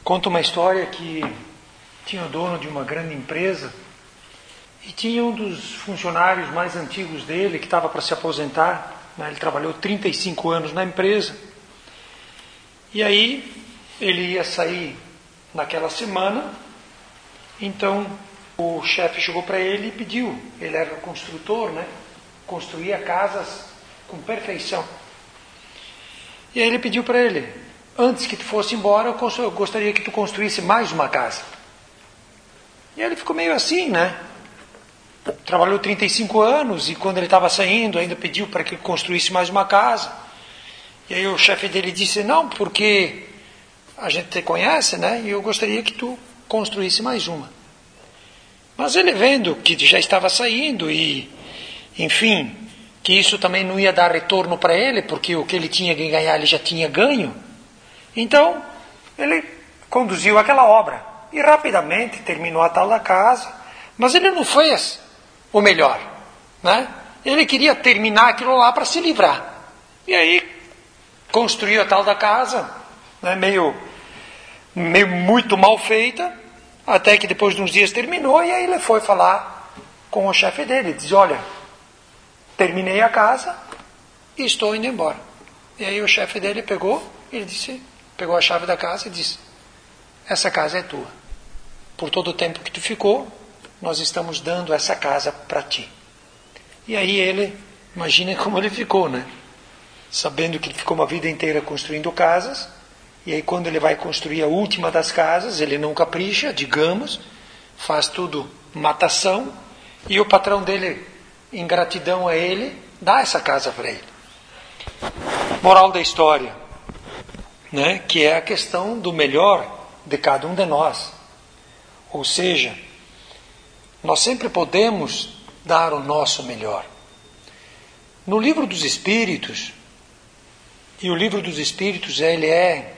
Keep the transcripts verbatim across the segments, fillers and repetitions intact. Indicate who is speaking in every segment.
Speaker 1: Conta uma história que tinha o dono de uma grande empresa e tinha um dos funcionários mais antigos dele que estava para se aposentar, né? Ele trabalhou trinta e cinco anos na empresa e aí ele ia sair naquela semana. Então o chefe chegou para ele e pediu, ele era construtor, né? Construía casas com perfeição. E aí ele pediu para ele: antes que tu fosse embora, eu gostaria que tu construísse mais uma casa. E aí ele ficou meio assim, né? Trabalhou trinta e cinco anos e quando ele estava saindo ainda pediu para que ele construísse mais uma casa. E aí o chefe dele disse: não, porque a gente te conhece, né? E eu gostaria que tu construísse mais uma. Mas ele, vendo que já estava saindo e, enfim, que isso também não ia dar retorno para ele, porque o que ele tinha que ganhar ele já tinha ganho, então ele conduziu aquela obra e rapidamente terminou a tal da casa. Mas ele não fez o melhor, né? Ele queria terminar aquilo lá para se livrar. E aí construiu a tal da casa, né? meio, meio muito mal feita, até que depois de uns dias terminou. E aí ele foi falar com o chefe dele, diz: olha, terminei a casa e estou indo embora. E aí o chefe dele pegou, ele disse, pegou a chave da casa e disse: essa casa é tua. Por todo o tempo que tu ficou, nós estamos dando essa casa para ti. E aí ele, imagina como ele ficou, né? Sabendo que ele ficou uma vida inteira construindo casas, e aí quando ele vai construir a última das casas, ele não capricha, digamos, faz tudo matação, e o patrão dele, em gratidão a ele, dá essa casa para ele. Moral da história, né? Que é a questão do melhor de cada um de nós. Ou seja, nós sempre podemos dar o nosso melhor. No livro dos Espíritos, e o livro dos Espíritos ele é,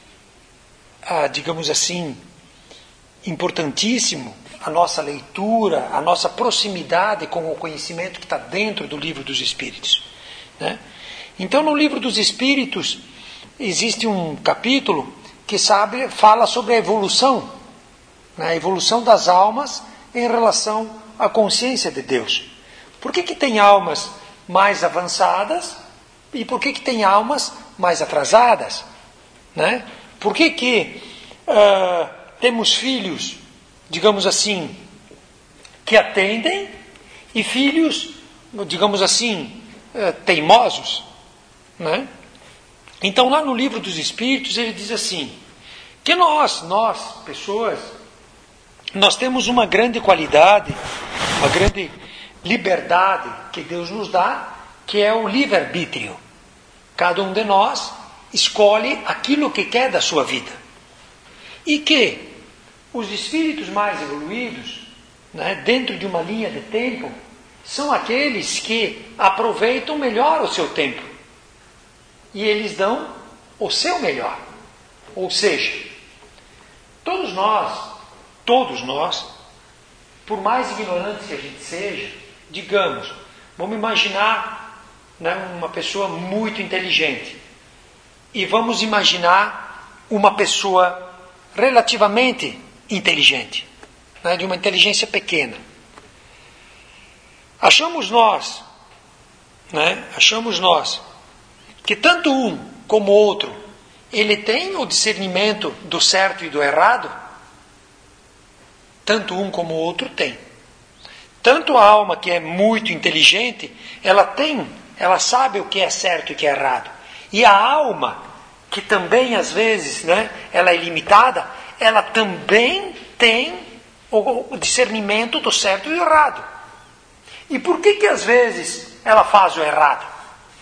Speaker 1: ah, digamos assim, importantíssimo, a nossa leitura, a nossa proximidade com o conhecimento que está dentro do livro dos Espíritos, né? Então, no livro dos Espíritos existe um capítulo que sabe, fala sobre a evolução, né? A evolução das almas em relação à consciência de Deus. Por que que tem almas mais avançadas e por que que tem almas mais atrasadas, né? Por que que uh, temos filhos, digamos assim, que atendem e filhos, digamos assim, uh, teimosos, né? Então lá no livro dos Espíritos ele diz assim, que nós, nós, pessoas, nós temos uma grande qualidade, uma grande liberdade que Deus nos dá, que é o livre-arbítrio. Cada um de nós escolhe aquilo que quer da sua vida. E que os espíritos mais evoluídos, né, dentro de uma linha de tempo, são aqueles que aproveitam melhor o seu tempo. E eles dão o seu melhor. Ou seja, todos nós, todos nós, por mais ignorantes que a gente seja, digamos, vamos imaginar, né, uma pessoa muito inteligente e vamos imaginar uma pessoa relativamente inteligente, né, de uma inteligência pequena. Achamos nós, né, achamos nós que tanto um como o outro ele tem o discernimento do certo e do errado? Tanto um como o outro tem. Tanto a alma que é muito inteligente, ela tem, ela sabe o que é certo e o que é errado. E a alma, que também às vezes, né, ela é limitada, ela também tem o, o discernimento do certo e do errado. E por que que às vezes ela faz o errado?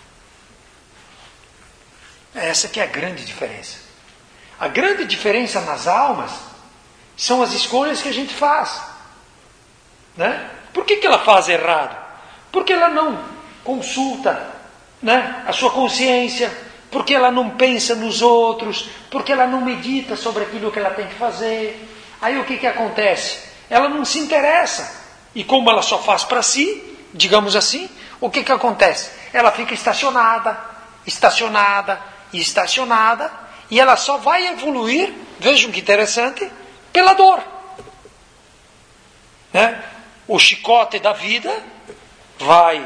Speaker 1: Essa que é a grande diferença. A grande diferença nas almas são as escolhas que a gente faz, né? Por que que ela faz errado? Porque ela não consulta, né, a sua consciência, porque ela não pensa nos outros, porque ela não medita sobre aquilo que ela tem que fazer. Aí o que que acontece? Ela não se interessa. E como ela só faz para si, digamos assim, o que que acontece? Ela fica estacionada, estacionada e estacionada, e ela só vai evoluir vejam que interessante, pela dor. Né? O chicote da vida vai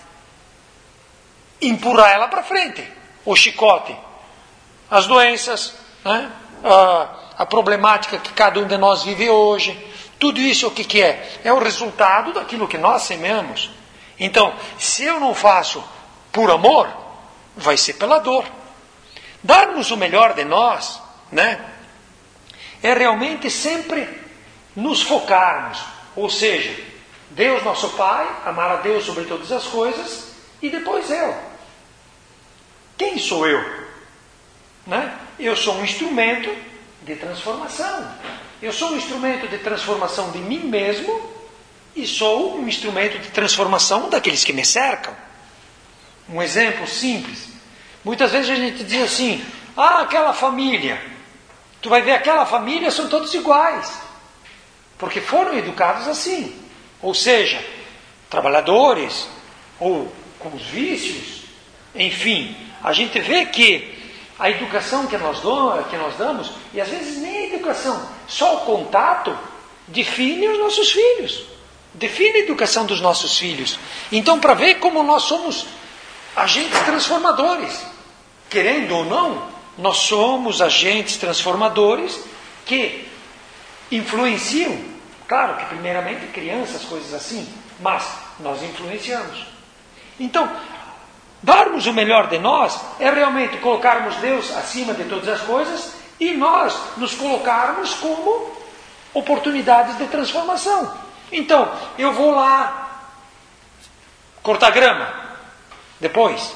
Speaker 1: empurrar ela para frente. O chicote, as doenças, né? a, a problemática que cada um de nós vive hoje, tudo isso o que, que é? É o resultado daquilo que nós semeamos. Então, se eu não faço por amor, vai ser pela dor. Darmos o melhor de nós, né? É realmente sempre nos focarmos. Ou seja, Deus nosso Pai, amar a Deus sobre todas as coisas, e depois eu. Quem sou eu? Né? Eu sou um instrumento de transformação. Eu sou um instrumento de transformação de mim mesmo e sou um instrumento de transformação daqueles que me cercam. Um exemplo simples. Muitas vezes a gente diz assim, ah, aquela família. Tu vai ver, aquela família são todos iguais. Porque foram educados assim. Ou seja, trabalhadores, ou com os vícios. Enfim, a gente vê que a educação que nós, do, que nós damos, e às vezes nem a educação, só o contato, define os nossos filhos. Define a educação dos nossos filhos. Então, para ver como nós somos agentes transformadores. Querendo ou não, nós somos agentes transformadores que influenciam. Claro que primeiramente crianças, coisas assim, mas nós influenciamos. Então, darmos o melhor de nós é realmente colocarmos Deus acima de todas as coisas e nós nos colocarmos como oportunidades de transformação. Então, eu vou lá cortar grama. Depois,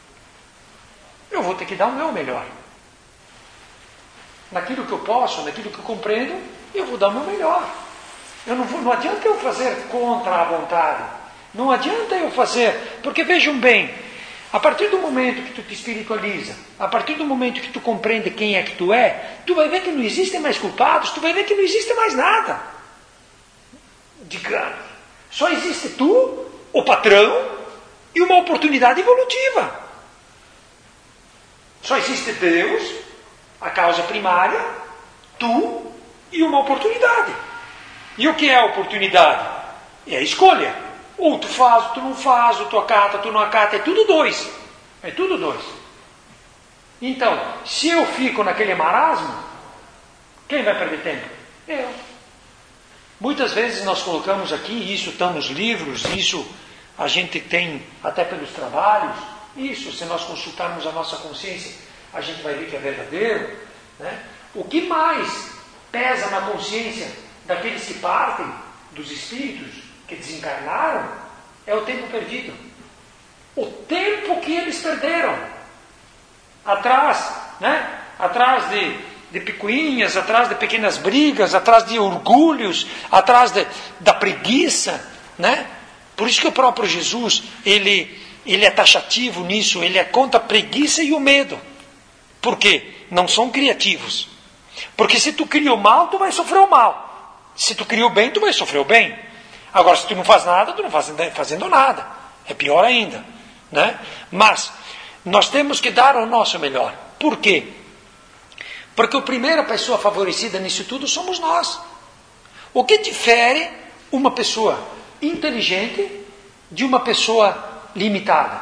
Speaker 1: eu vou ter que dar o meu melhor. Naquilo que eu posso, naquilo que eu compreendo, eu vou dar o meu melhor. Eu não, vou, não adianta eu fazer contra a vontade. Não adianta eu fazer, porque vejam bem, a partir do momento que tu te espiritualiza, a partir do momento que tu compreende quem é que tu é, tu vai ver que não existem mais culpados, tu vai ver que não existe mais nada. Digamos, só existe tu, o patrão, e uma oportunidade evolutiva. Só existe Deus, a causa primária, tu e uma oportunidade. E o que é a oportunidade? É a escolha. Ou tu faz, ou tu não faz, ou tu acata, ou tu não acata. É tudo dois. É tudo dois. Então, se eu fico naquele marasmo, quem vai perder tempo? Eu. Muitas vezes nós colocamos aqui, isso está nos livros, isso a gente tem até pelos trabalhos, isso, se nós consultarmos a nossa consciência, a gente vai ver que é verdadeiro. Né? O que mais pesa na consciência daqueles que partem, dos espíritos que desencarnaram, é o tempo perdido. O tempo que eles perderam. Atrás, né? Atrás de, de picuinhas, atrás de pequenas brigas, atrás de orgulhos, atrás de, da preguiça, né? Por isso que o próprio Jesus, ele, ele é taxativo nisso, ele é contra a preguiça e o medo. Por quê? Não são criativos. Porque se tu cria o mal, tu vai sofrer o mal. Se tu cria o bem, tu vai sofrer o bem. Agora, se tu não faz nada, tu não faz fazendo nada. É pior ainda. Né? Mas, nós temos que dar o nosso melhor. Por quê? Porque a primeira pessoa favorecida nisso tudo somos nós. O que difere uma pessoa inteligente de uma pessoa limitada?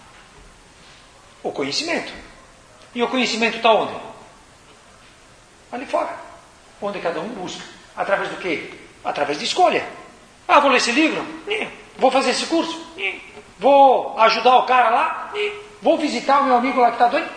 Speaker 1: O conhecimento. E o conhecimento está onde? Ali fora. Onde cada um busca. Através do quê? Através de escolha. Ah, vou ler esse livro? Vou fazer esse curso? Vou ajudar o cara lá? Vou visitar o meu amigo lá que está doido?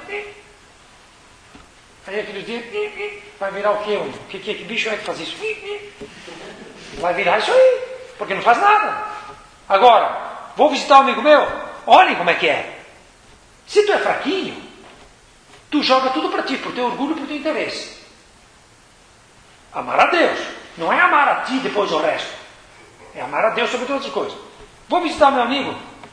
Speaker 1: Aí aqueles dias, vai virar o quê? Que, que, que bicho é que faz isso? Vai virar isso aí, porque não faz nada. Agora, vou visitar um amigo meu? Olhem como é que é. Se tu é fraquinho, tu joga tudo para ti, por teu orgulho e por teu interesse. Amar a Deus. Não é amar a ti depois o resto. É amar a Deus sobre todas as coisas. Vou visitar meu amigo?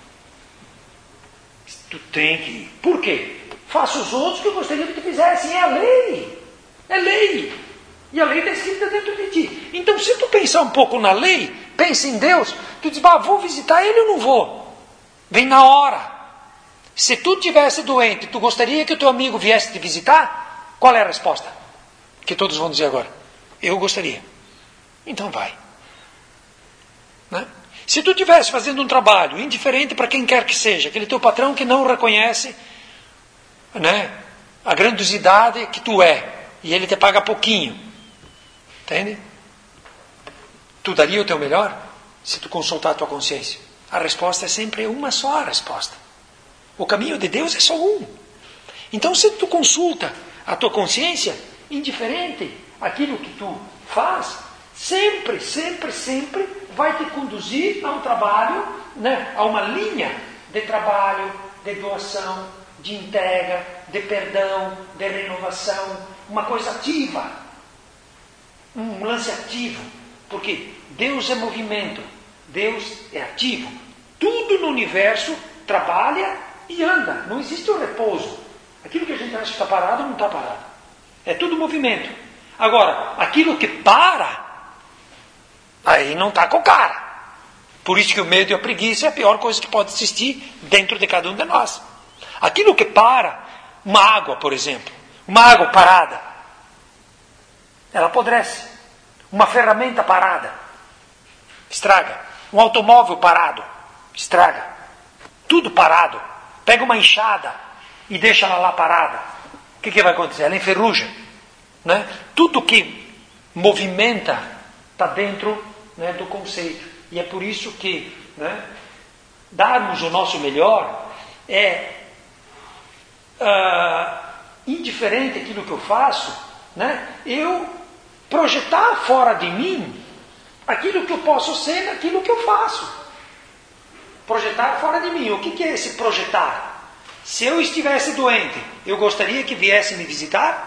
Speaker 1: Tu tem que ir. Por quê? Faça os outros que eu gostaria que tu fizesse. É a lei. É lei. E a lei está escrita dentro de ti. Então, se tu pensar um pouco na lei, pensa em Deus, tu diz, bah, vou visitar ele ou não vou? Vem na hora. Se tu estivesse doente, tu gostaria que o teu amigo viesse te visitar? Qual é a resposta? Que todos vão dizer agora, eu gostaria. Então vai. Né? Se tu estivesse fazendo um trabalho indiferente para quem quer que seja, aquele teu patrão que não reconhece, né, a grandiosidade que tu é, e ele te paga pouquinho, entende? Tu daria o teu melhor se tu consultar a tua consciência? A resposta é sempre uma só a resposta. O caminho de Deus é só um. Então, se tu consulta a tua consciência, indiferente aquilo que tu faz, sempre, sempre, sempre vai te conduzir a um trabalho, né, a uma linha de trabalho, de doação, de entrega, de perdão, de renovação, uma coisa ativa, um lance ativo, porque Deus é movimento, Deus é ativo. Tudo no universo trabalha e anda, não existe o repouso. Aquilo que a gente acha que está parado, não está parado. É tudo movimento. Agora, aquilo que para, aí não está com o cara. Por isso que o medo e a preguiça é a pior coisa que pode existir dentro de cada um de nós. Aquilo que para, uma água, por exemplo, uma água parada, ela apodrece. Uma ferramenta parada, estraga. Um automóvel parado, estraga. Tudo parado. Pega uma enxada e deixa ela lá parada. O que, que vai acontecer? Ela enferruja. Né? Tudo que movimenta está dentro, né, do conceito. E é por isso que, né, darmos o nosso melhor é uh, indiferente aquilo que eu faço, né, eu projetar fora de mim aquilo que eu posso ser naquilo que eu faço. Projetar fora de mim. O que, que é esse projetar? Se eu estivesse doente, eu gostaria que viesse me visitar?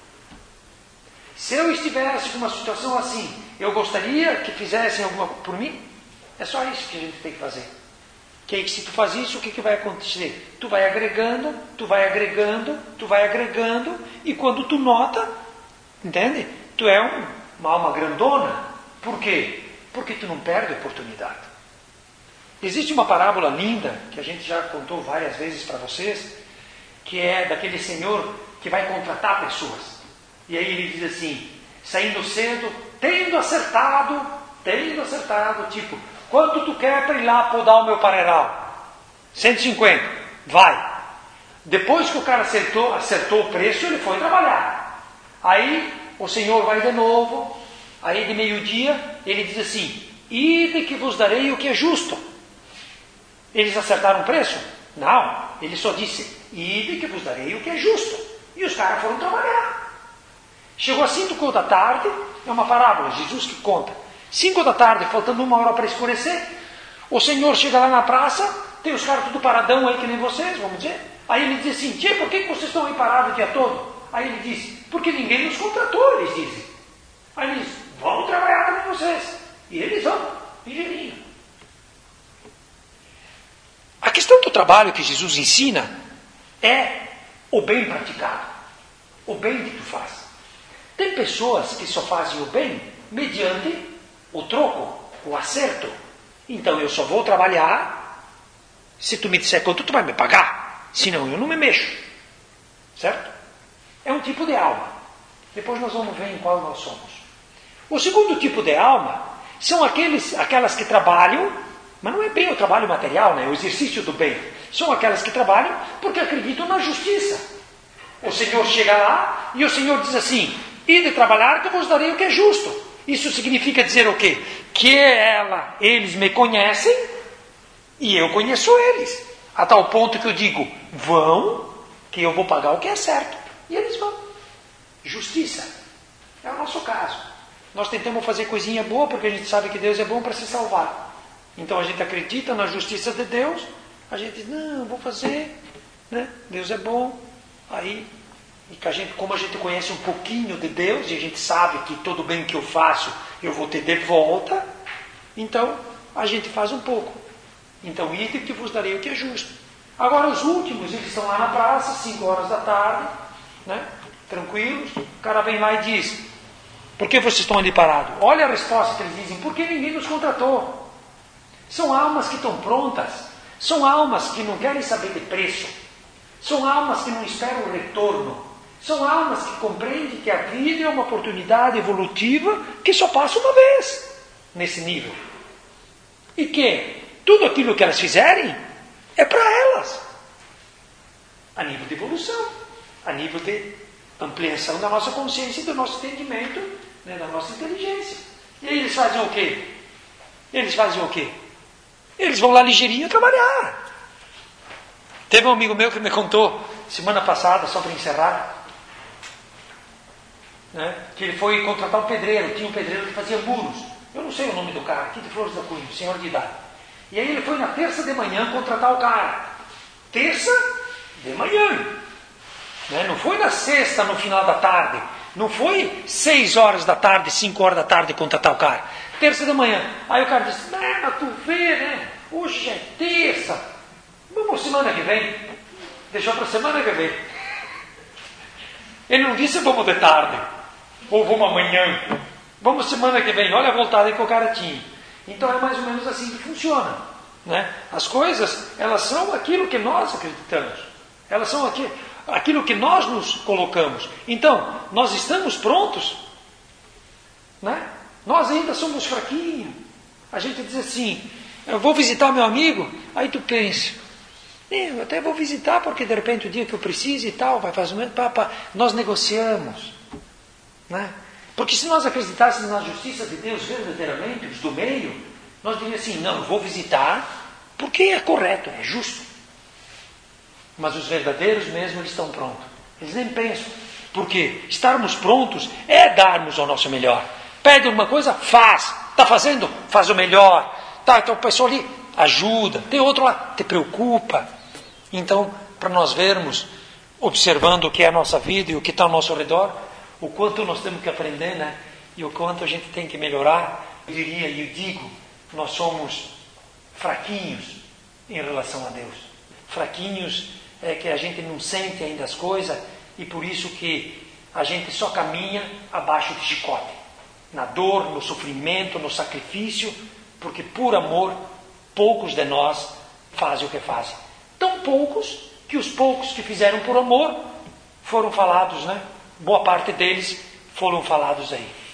Speaker 1: Se eu estivesse com uma situação assim, eu gostaria que fizessem alguma coisa por mim? É só isso que a gente tem que fazer. Que aí, se tu faz isso, o que, que vai acontecer? Tu vai agregando, tu vai agregando, tu vai agregando, e quando tu nota, entende? Tu é um, uma alma grandona. Por quê? Porque tu não perde a oportunidade. Existe uma parábola linda, que a gente já contou várias vezes para vocês, que é daquele senhor que vai contratar pessoas. E aí ele diz assim, saindo cedo, tendo acertado, tendo acertado, tipo, quanto tu quer para ir lá podar o meu pareiral? cento e cinquenta, vai. Depois que o cara acertou, acertou o preço, ele foi trabalhar. Aí o senhor vai de novo, aí de meio-dia, ele diz assim, ide que vos darei o que é justo. Eles acertaram o preço? Não, ele só disse, ide que vos darei o que é justo. E os caras foram trabalhar. Chegou às cinco da tarde, é uma parábola, Jesus que conta. cinco da tarde, faltando uma hora para escurecer, o Senhor chega lá na praça, tem os caras tudo paradão aí que nem vocês, vamos dizer. Aí ele diz assim, tia, por que vocês estão aí parados o dia todo? Aí ele diz, porque ninguém nos contratou, eles dizem. Aí ele diz, vamos trabalhar também vocês. E eles vão, ligeirinho. A questão do trabalho que Jesus ensina é o bem praticado, o bem que tu faz. Tem pessoas que só fazem o bem mediante o troco, o acerto. Então eu só vou trabalhar se tu me disser quanto tu vai me pagar. Senão eu não me mexo. Certo? É um tipo de alma. Depois nós vamos ver em qual nós somos. O segundo tipo de alma são aqueles, aquelas que trabalham, mas não é bem o trabalho material, né? O exercício do bem. São aquelas que trabalham porque acreditam na justiça. O Senhor chega lá e o Senhor diz assim, ide trabalhar que eu vos darei o que é justo. Isso significa dizer o quê? Que ela, eles me conhecem e eu conheço eles. A tal ponto que eu digo, vão, que eu vou pagar o que é certo. E eles vão. Justiça. É o nosso caso. Nós tentamos fazer coisinha boa porque a gente sabe que Deus é bom para se salvar. Então a gente acredita na justiça de Deus. A gente diz, não, vou fazer. Né? Deus é bom. Aí... E que a gente, como a gente conhece um pouquinho de Deus, e a gente sabe que todo bem que eu faço, eu vou ter de volta, então a gente faz um pouco. Então, ide que vos darei o que é justo. Agora, os últimos, eles estão lá na praça, cinco horas da tarde, né, tranquilos, o cara vem lá e diz, por que vocês estão ali parados? Olha a resposta que eles dizem, porque ninguém nos contratou. São almas que estão prontas, são almas que não querem saber de preço, são almas que não esperam o retorno, São almas que compreendem que a vida é uma oportunidade evolutiva que só passa uma vez nesse nível. E que tudo aquilo que elas fizerem é para elas. A nível de evolução, a nível de ampliação da nossa consciência e do nosso entendimento, né, da nossa inteligência. E aí eles fazem o quê? Eles fazem o quê? Eles vão lá ligeirinho trabalhar. Teve um amigo meu que me contou semana passada, só para encerrar, né, que ele foi contratar um pedreiro. Tinha um pedreiro que fazia muros. Eu não sei o nome do cara, aqui de Flores da Cunha, senhor de idade. E aí ele foi na terça de manhã contratar o cara. Terça de manhã. Né? Não foi na sexta, no final da tarde. Não foi seis horas da tarde, cinco horas da tarde contratar o cara. Terça de manhã. Aí o cara disse, mas tu vê, né? Hoje já é terça. Vamos semana que vem. Deixou para semana que vem. Ele não disse vamos de tarde. Ou vamos amanhã. Vamos semana que vem. Olha a vontade que o cara tinha. Então é mais ou menos assim que funciona. Né? As coisas, elas são aquilo que nós acreditamos. Elas são aqui, aquilo que nós nos colocamos. Então, nós estamos prontos. Né? Nós ainda somos fraquinhos. A gente diz assim, eu vou visitar meu amigo. Aí tu pensa, eu até vou visitar porque de repente o dia que eu preciso e tal, vai fazer um pá, pá. Nós negociamos. Né? Porque se nós acreditássemos na justiça de Deus verdadeiramente, os do meio, nós diríamos assim, não, eu vou visitar porque é correto, é justo. Mas os verdadeiros mesmo, eles estão prontos. Eles nem pensam. Porque estarmos prontos é darmos o nosso melhor. Pede uma coisa, faz. Está fazendo? Faz o melhor. Tá, então o pessoal ali ajuda. Tem outro lá, te preocupa. Então, para nós vermos, observando o que é a nossa vida e o que está ao nosso redor, o quanto nós temos que aprender, né? E o quanto a gente tem que melhorar, eu diria e eu digo, nós somos fraquinhos em relação a Deus. Fraquinhos é que a gente não sente ainda as coisas e por isso que a gente só caminha abaixo de chicote. Na dor, no sofrimento, no sacrifício, porque por amor, poucos de nós fazem o que fazem. Tão poucos que os poucos que fizeram por amor foram falados, né? Boa parte deles foram falados aí.